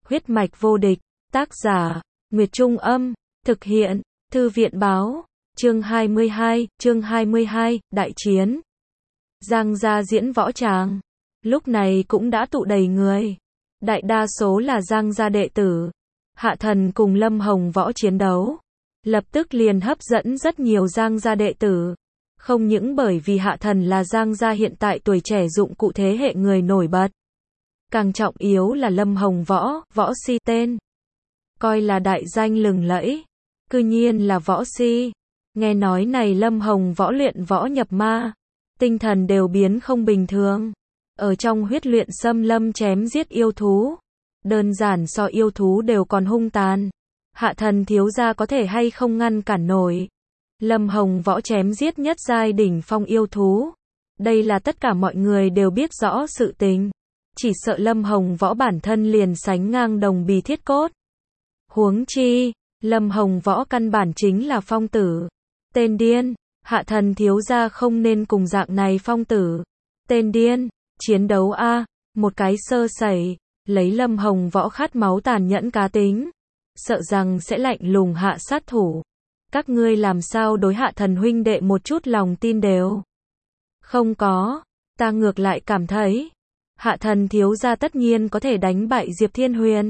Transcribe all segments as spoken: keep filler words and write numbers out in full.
Huyết mạch vô địch, tác giả, Nguyệt Trung Âm, thực hiện, Thư viện Báo, chương hai mươi hai, chương hai mươi hai, Đại chiến. Giang gia diễn võ tràng, lúc này cũng đã tụ đầy người. Đại đa số là Giang gia đệ tử. Hạ Thần cùng Lâm Hồng Võ chiến đấu, lập tức liền hấp dẫn rất nhiều Giang gia đệ tử. Không những bởi vì Hạ Thần là Giang gia hiện tại tuổi trẻ dụng cụ thế hệ người nổi bật. Càng trọng yếu là Lâm Hồng Võ, võ si tên. Coi là đại danh lừng lẫy. Cư nhiên là võ si. Nghe nói này Lâm Hồng Võ luyện võ nhập ma. Tinh thần đều biến không bình thường. Ở trong huyết luyện xâm lâm chém giết yêu thú. Đơn giản so yêu thú đều còn hung tàn. Hạ Thần thiếu gia có thể hay không ngăn cản nổi. Lâm Hồng Võ chém giết nhất giai đỉnh phong yêu thú. Đây là tất cả mọi người đều biết rõ sự tình. Chỉ sợ Lâm Hồng Võ bản thân liền sánh ngang đồng bì thiết cốt. Huống chi, Lâm Hồng Võ căn bản chính là phong tử. Tên điên, Hạ Thần thiếu gia không nên cùng dạng này phong tử. Tên điên, chiến đấu a, một cái sơ sẩy, lấy Lâm Hồng Võ khát máu tàn nhẫn cá tính, sợ rằng sẽ lạnh lùng hạ sát thủ. Các ngươi làm sao đối Hạ Thần huynh đệ một chút lòng tin đều không có, ta ngược lại cảm thấy Hạ Thần thiếu gia tất nhiên có thể đánh bại Diệp Thiên Huyền.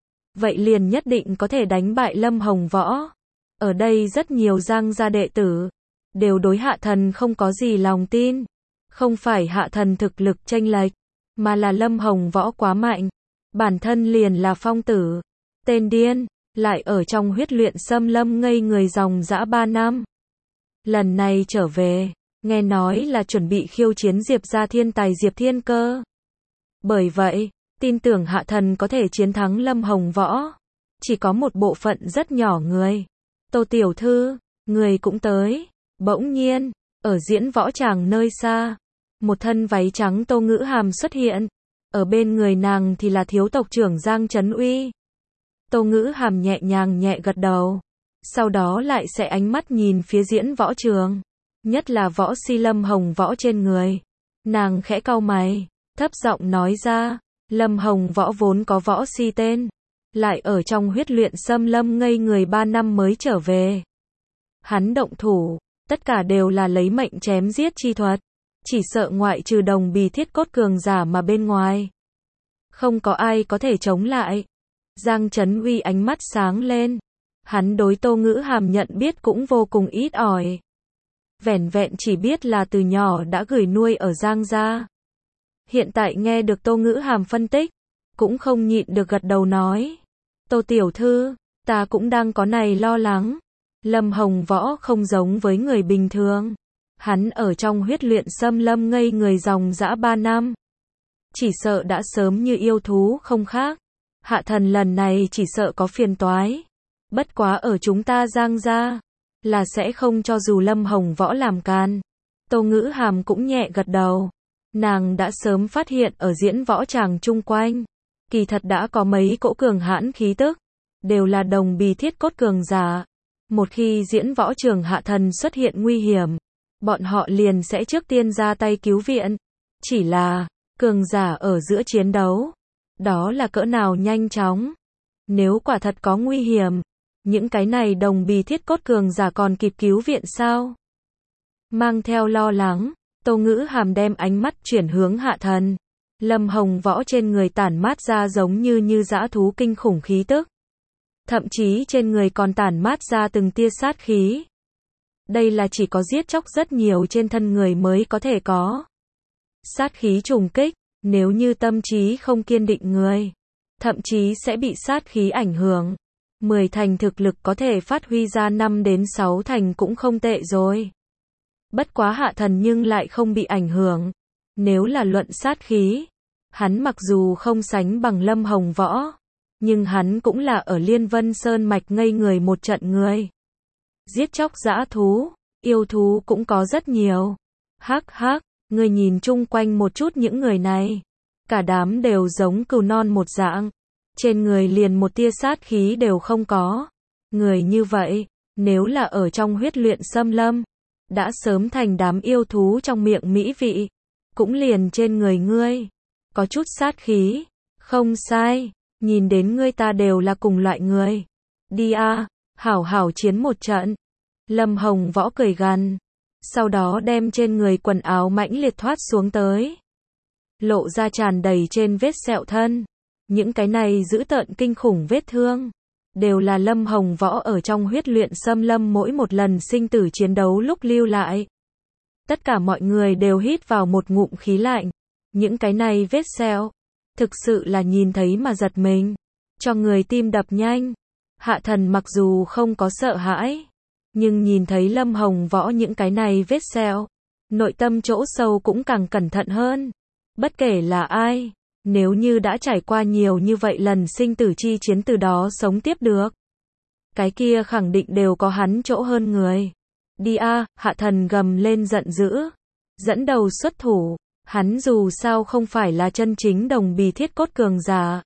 Vậy liền nhất định có thể đánh bại Lâm Hồng Võ. Ở đây rất nhiều Giang gia đệ tử đều đối Hạ Thần không có gì lòng tin. Không phải Hạ Thần thực lực chênh lệch, mà là Lâm Hồng Võ quá mạnh. Bản thân liền là phong tử. Tên điên, lại ở trong huyết luyện xâm lâm ngây người dòng dã ba năm. Lần này trở về, nghe nói là chuẩn bị khiêu chiến Diệp gia thiên tài Diệp Thiên Cơ. Bởi vậy, tin tưởng Hạ Thần có thể chiến thắng Lâm Hồng Võ. Chỉ có một bộ phận rất nhỏ người. Tô tiểu thư, người cũng tới. Bỗng nhiên, ở diễn võ tràng nơi xa, một thân váy trắng Tô Ngữ Hàm xuất hiện. Ở bên người nàng thì là thiếu tộc trưởng Giang Trấn Uy. Tô Ngữ Hàm nhẹ nhàng nhẹ gật đầu. Sau đó lại sẽ ánh mắt nhìn phía diễn võ trường. Nhất là võ si Lâm Hồng Võ trên người. Nàng khẽ cau mày, thấp giọng nói ra, Lâm Hồng Võ vốn có võ si tên. Lại ở trong huyết luyện xâm lâm ngây người ba năm mới trở về. Hắn động thủ, tất cả đều là lấy mệnh chém giết chi thuật. Chỉ sợ ngoại trừ đồng bì thiết cốt cường giả mà bên ngoài. Không có ai có thể chống lại. Giang Trấn Uy ánh mắt sáng lên. Hắn đối Tô Ngữ Hàm nhận biết cũng vô cùng ít ỏi. Vẻn vẹn chỉ biết là từ nhỏ đã gửi nuôi ở Giang gia. Hiện tại nghe được Tô Ngữ Hàm phân tích, cũng không nhịn được gật đầu nói. Tô tiểu thư, ta cũng đang có này lo lắng. Lâm Hồng Võ không giống với người bình thường. Hắn ở trong huyết luyện xâm lâm ngây người dòng dã ba năm. Chỉ sợ đã sớm như yêu thú không khác. Hạ Thần lần này chỉ sợ có phiền toái. Bất quá ở chúng ta Giang gia, là sẽ không cho dù Lâm Hồng Võ làm can. Tô Ngữ Hàm cũng nhẹ gật đầu. Nàng đã sớm phát hiện ở diễn võ tràng chung quanh. Kỳ thật đã có mấy cỗ cường hãn khí tức. Đều là đồng bì thiết cốt cường giả. Một khi diễn võ trường Hạ Thần xuất hiện nguy hiểm, bọn họ liền sẽ trước tiên ra tay cứu viện. Chỉ là, cường giả ở giữa chiến đấu. Đó là cỡ nào nhanh chóng. Nếu quả thật có nguy hiểm, những cái này đồng bì thiết cốt cường giả còn kịp cứu viện sao? Mang theo lo lắng, Tô Ngữ Hàm đem ánh mắt chuyển hướng Hạ Thần. Lâm Hồng Võ trên người tản mát ra giống như như dã thú kinh khủng khí tức. Thậm chí trên người còn tản mát ra từng tia sát khí. Đây là chỉ có giết chóc rất nhiều trên thân người mới có thể có. Sát khí trùng kích, nếu như tâm trí không kiên định người, thậm chí sẽ bị sát khí ảnh hưởng. mười thành thực lực có thể phát huy ra năm đến sáu thành cũng không tệ rồi. Bất quá Hạ Thần nhưng lại không bị ảnh hưởng. Nếu là luận sát khí, hắn mặc dù không sánh bằng Lâm Hồng Võ, nhưng hắn cũng là ở Liên Vân Sơn Mạch ngây người một trận người. Giết chóc dã thú, yêu thú cũng có rất nhiều. Hắc hắc, người nhìn chung quanh một chút những người này. Cả đám đều giống cừu non một dạng. Trên người liền một tia sát khí đều không có. Người như vậy, nếu là ở trong huyết luyện xâm lâm, đã sớm thành đám yêu thú trong miệng mỹ vị. Cũng liền trên người ngươi có chút sát khí. Không sai, nhìn đến ngươi ta đều là cùng loại người. Đi a, hảo hảo chiến một trận. Lâm Hồng Võ cười gằn, sau đó đem trên người quần áo mãnh liệt thoát xuống tới. Lộ ra tràn đầy trên vết sẹo thân. Những cái này dữ tợn kinh khủng vết thương, đều là Lâm Hồng Võ ở trong huyết luyện xâm lâm mỗi một lần sinh tử chiến đấu lúc lưu lại. Tất cả mọi người đều hít vào một ngụm khí lạnh. Những cái này vết sẹo, thực sự là nhìn thấy mà giật mình, cho người tim đập nhanh. Hạ Thần mặc dù không có sợ hãi, nhưng nhìn thấy Lâm Hồng Võ những cái này vết sẹo, nội tâm chỗ sâu cũng càng cẩn thận hơn. Bất kể là ai, nếu như đã trải qua nhiều như vậy lần sinh tử chi chiến từ đó sống tiếp được, cái kia khẳng định đều có hắn chỗ hơn người. Đi a, Hạ Thần gầm lên giận dữ, dẫn đầu xuất thủ. Hắn dù sao không phải là chân chính đồng bì thiết cốt cường giả.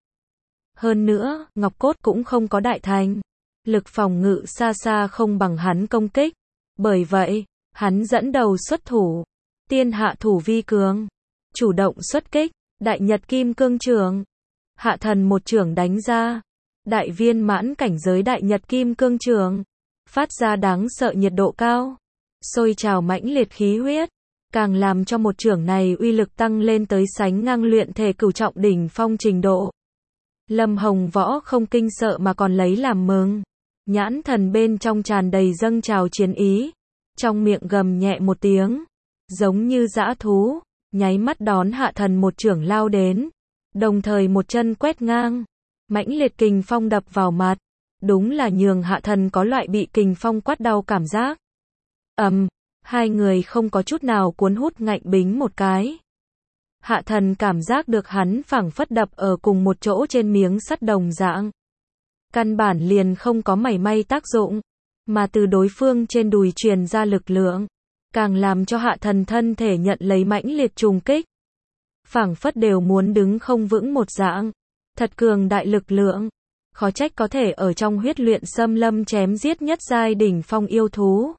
Hơn nữa, ngọc cốt cũng không có đại thành. Lực phòng ngự xa xa không bằng hắn công kích. Bởi vậy, hắn dẫn đầu xuất thủ. Tiên hạ thủ vi cường. Chủ động xuất kích. Đại Nhật Kim Cương Trường. Hạ Thần một trường đánh ra. Đại viên mãn cảnh giới Đại Nhật Kim Cương Trường. Phát ra đáng sợ nhiệt độ cao. Sôi trào mãnh liệt khí huyết. Càng làm cho một chưởng này uy lực tăng lên tới sánh ngang luyện thể cửu trọng đỉnh phong trình độ. Lâm Hồng Võ không kinh sợ mà còn lấy làm mừng. Nhãn thần bên trong tràn đầy dâng trào chiến ý. Trong miệng gầm nhẹ một tiếng. Giống như dã thú. Nháy mắt đón Hạ Thần một chưởng lao đến. Đồng thời một chân quét ngang. Mãnh liệt kình phong đập vào mặt. Đúng là nhường Hạ Thần có loại bị kình phong quát đau cảm giác. Ầm. Um, Hai người không có chút nào cuốn hút ngạnh bính một cái. Hạ Thần cảm giác được hắn phảng phất đập ở cùng một chỗ trên miếng sắt đồng dạng. Căn bản liền không có mảy may tác dụng, mà từ đối phương trên đùi truyền ra lực lượng, càng làm cho Hạ Thần thân thể nhận lấy mãnh liệt trùng kích. Phảng phất đều muốn đứng không vững một dạng. Thật cường đại lực lượng. Khó trách có thể ở trong huyết luyện xâm lâm chém giết nhất giai đỉnh phong yêu thú.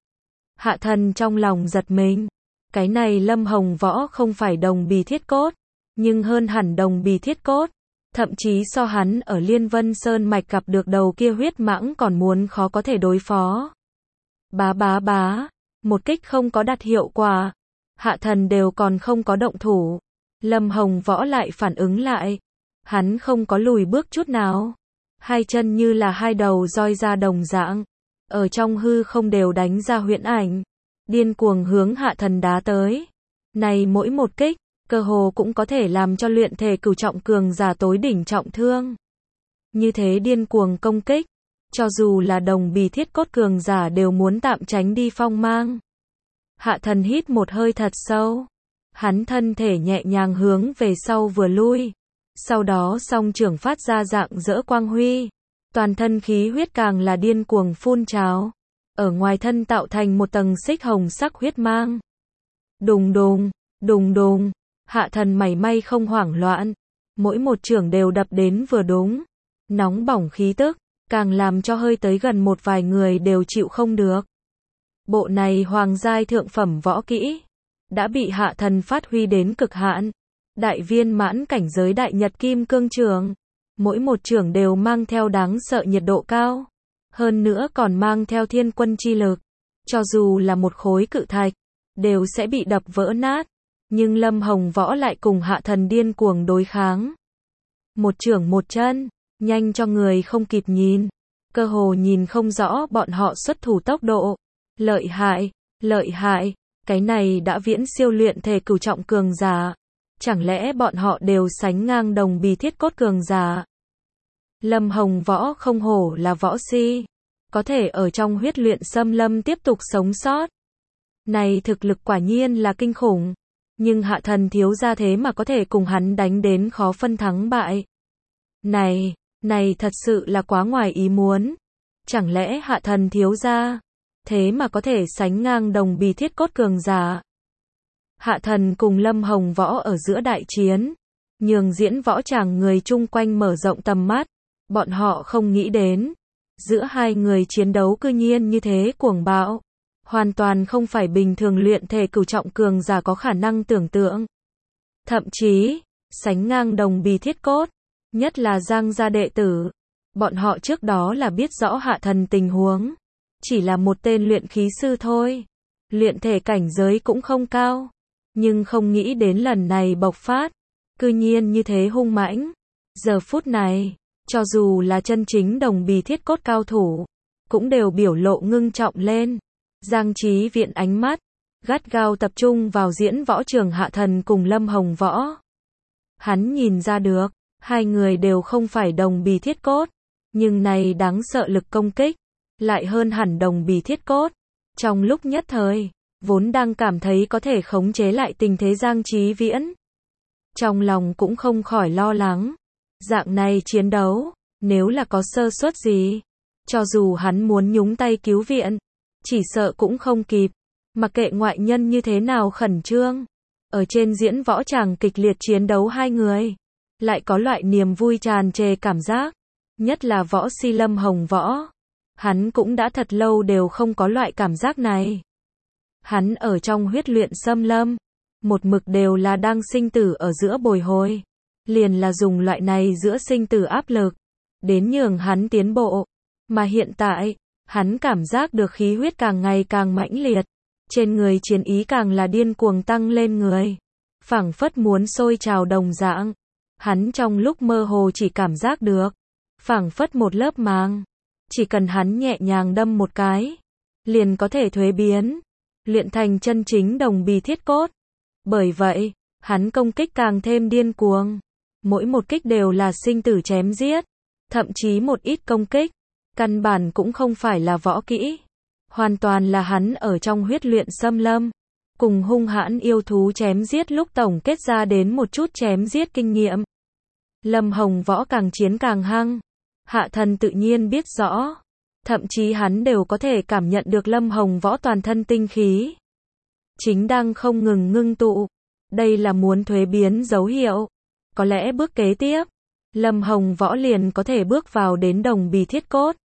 Hạ Thần trong lòng giật mình. Cái này Lâm Hồng Võ không phải đồng bì thiết cốt, nhưng hơn hẳn đồng bì thiết cốt. Thậm chí so hắn ở Liên Vân Sơn Mạch gặp được đầu kia huyết mãng còn muốn khó có thể đối phó. Bá bá bá, một kích không có đạt hiệu quả. Hạ Thần đều còn không có động thủ. Lâm Hồng Võ lại phản ứng lại. Hắn không có lùi bước chút nào. Hai chân như là hai đầu roi ra đồng dạng. Ở trong hư không đều đánh ra huyễn ảnh. Điên cuồng hướng Hạ Thần đá tới. Này mỗi một kích, cơ hồ cũng có thể làm cho luyện thể cửu trọng cường giả tối đỉnh trọng thương. Như thế điên cuồng công kích. Cho dù là đồng bì thiết cốt cường giả đều muốn tạm tránh đi phong mang. Hạ Thần hít một hơi thật sâu. Hắn thân thể nhẹ nhàng hướng về sau vừa lui. Sau đó song trưởng phát ra dạng dỡ quang huy. Toàn thân khí huyết càng là điên cuồng phun trào. Ở ngoài thân tạo thành một tầng xích hồng sắc huyết mang. Đùng đùng, đùng đùng. Hạ Thần mảy may không hoảng loạn. Mỗi một chưởng đều đập đến vừa đúng. Nóng bỏng khí tức, càng làm cho hơi tới gần một vài người đều chịu không được. Bộ này hoàng giai thượng phẩm võ kỹ đã bị Hạ Thần phát huy đến cực hạn. Đại viên mãn cảnh giới Đại Nhật Kim Cương Trường. Mỗi một chưởng đều mang theo đáng sợ nhiệt độ cao. Hơn nữa còn mang theo thiên quân chi lực. Cho dù là một khối cự thạch, đều sẽ bị đập vỡ nát. Nhưng Lâm Hồng Võ lại cùng Hạ Thần điên cuồng đối kháng. Một chưởng một chân, nhanh cho người không kịp nhìn. Cơ hồ nhìn không rõ bọn họ xuất thủ tốc độ. Lợi hại, lợi hại, cái này đã viễn siêu luyện thể cửu trọng cường giả. Chẳng lẽ bọn họ đều sánh ngang đồng bì thiết cốt cường giả? Lâm Hồng Võ không hổ là võ si, có thể ở trong huyết luyện xâm lâm tiếp tục sống sót. Này thực lực quả nhiên là kinh khủng, nhưng Hạ Thần thiếu gia thế mà có thể cùng hắn đánh đến khó phân thắng bại. Này, này thật sự là quá ngoài ý muốn. Chẳng lẽ Hạ Thần thiếu gia thế mà có thể sánh ngang đồng bì thiết cốt cường giả? Hạ Thần cùng Lâm Hồng Võ ở giữa đại chiến, nhường diễn võ tràng người chung quanh mở rộng tầm mắt. Bọn họ không nghĩ đến, giữa hai người chiến đấu cư nhiên như thế cuồng bạo. Hoàn toàn không phải bình thường luyện thể cửu trọng cường giả có khả năng tưởng tượng. Thậm chí, sánh ngang đồng bì thiết cốt. Nhất là Giang gia đệ tử. Bọn họ trước đó là biết rõ Hạ Thần tình huống. Chỉ là một tên luyện khí sư thôi. Luyện thể cảnh giới cũng không cao. Nhưng không nghĩ đến lần này bộc phát. Cư nhiên như thế hung mãnh. Giờ phút này, cho dù là chân chính đồng bì thiết cốt cao thủ, cũng đều biểu lộ ngưng trọng lên. Giang Chí Viện ánh mắt gắt gao tập trung vào diễn võ trường Hạ Thần cùng Lâm Hồng Võ. Hắn nhìn ra được, hai người đều không phải đồng bì thiết cốt, nhưng này đáng sợ lực công kích, lại hơn hẳn đồng bì thiết cốt. Trong lúc nhất thời, vốn đang cảm thấy có thể khống chế lại tình thế Giang Chí Viễn, trong lòng cũng không khỏi lo lắng. Dạng này chiến đấu, nếu là có sơ suất gì, cho dù hắn muốn nhúng tay cứu viện, chỉ sợ cũng không kịp. Mặc kệ ngoại nhân như thế nào khẩn trương, ở trên diễn võ tràng kịch liệt chiến đấu hai người, lại có loại niềm vui tràn trề cảm giác. Nhất là võ si Lâm Hồng Võ, hắn cũng đã thật lâu đều không có loại cảm giác này. Hắn ở trong huyết luyện xâm lâm, một mực đều là đang sinh tử ở giữa bồi hồi, liền là dùng loại này giữa sinh tử áp lực, đến nhường hắn tiến bộ. Mà hiện tại, hắn cảm giác được khí huyết càng ngày càng mãnh liệt, trên người chiến ý càng là điên cuồng tăng lên người, phảng phất muốn sôi trào đồng dạng. Hắn trong lúc mơ hồ chỉ cảm giác được, phảng phất một lớp màng, chỉ cần hắn nhẹ nhàng đâm một cái, liền có thể thuế biến, luyện thành chân chính đồng bì thiết cốt. Bởi vậy, hắn công kích càng thêm điên cuồng, mỗi một kích đều là sinh tử chém giết, thậm chí một ít công kích, căn bản cũng không phải là võ kỹ, hoàn toàn là hắn ở trong huyết luyện xâm lâm, cùng hung hãn yêu thú chém giết lúc tổng kết ra đến một chút chém giết kinh nghiệm. Lâm Hồng Võ càng chiến càng hăng, Hạ Thần tự nhiên biết rõ, thậm chí hắn đều có thể cảm nhận được Lâm Hồng Võ toàn thân tinh khí chính đang không ngừng ngưng tụ, đây là muốn thuế biến dấu hiệu. Có lẽ bước kế tiếp, Lâm Hồng Võ liền có thể bước vào đến đồng bì thiết cốt.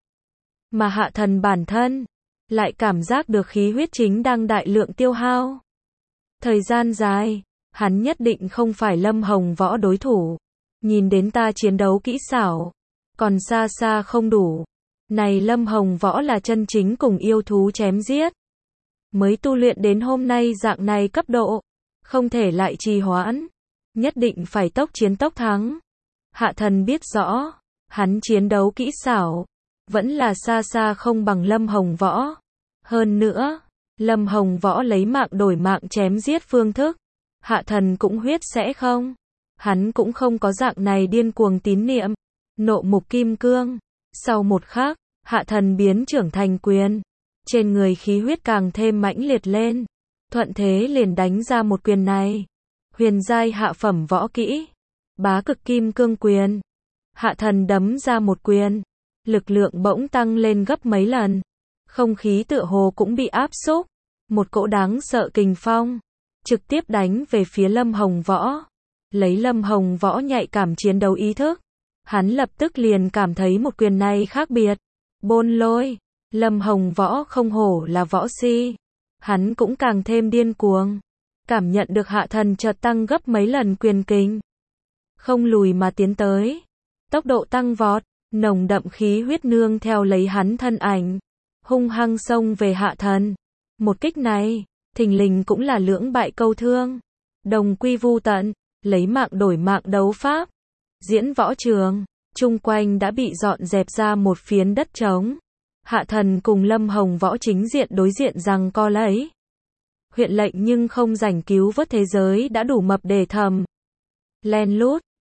Mà Hạ Thần bản thân lại cảm giác được khí huyết chính đang đại lượng tiêu hao. Thời gian dài, hắn nhất định không phải Lâm Hồng Võ đối thủ. Nhìn đến ta chiến đấu kỹ xảo, còn xa xa không đủ. Này Lâm Hồng Võ là chân chính cùng yêu thú chém giết, mới tu luyện đến hôm nay dạng này cấp độ, không thể lại trì hoãn, nhất định phải tốc chiến tốc thắng. Hạ Thần biết rõ, hắn chiến đấu kỹ xảo, vẫn là xa xa không bằng Lâm Hồng Võ. Hơn nữa, Lâm Hồng Võ lấy mạng đổi mạng chém giết phương thức, Hạ Thần cũng huyết sẽ không. Hắn cũng không có dạng này điên cuồng tín niệm. Nộ mục kim cương. Sau một khắc, Hạ Thần biến trưởng thành quyền. Trên người khí huyết càng thêm mãnh liệt lên. Thuận thế liền đánh ra một quyền này. Huyền giai hạ phẩm võ kỹ. Bá cực kim cương quyền. Hạ Thần đấm ra một quyền. Lực lượng bỗng tăng lên gấp mấy lần. Không khí tựa hồ cũng bị áp xúc. Một cỗ đáng sợ kình phong. Trực tiếp đánh về phía Lâm Hồng Võ. Lấy Lâm Hồng Võ nhạy cảm chiến đấu ý thức, hắn lập tức liền cảm thấy một quyền này khác biệt. Bôn lôi, Lâm Hồng Võ không hổ là võ si, hắn cũng càng thêm điên cuồng, cảm nhận được Hạ Thần chợt tăng gấp mấy lần quyền kình, không lùi mà tiến tới, tốc độ tăng vọt, nồng đậm khí huyết nương theo lấy hắn thân ảnh, hung hăng xông về Hạ Thần. Một kích này, thình lình cũng là lưỡng bại câu thương, đồng quy vu tận. Lấy mạng đổi mạng đấu pháp. Diễn võ trường, chung quanh đã bị dọn dẹp ra một phiến đất trống. Hạ Thần cùng Lâm Hồng Võ chính diện đối diện rằng co lấy. Huyện lệnh nhưng không rảnh cứu vớt thế giới đã đủ mập để thầm. Len lút,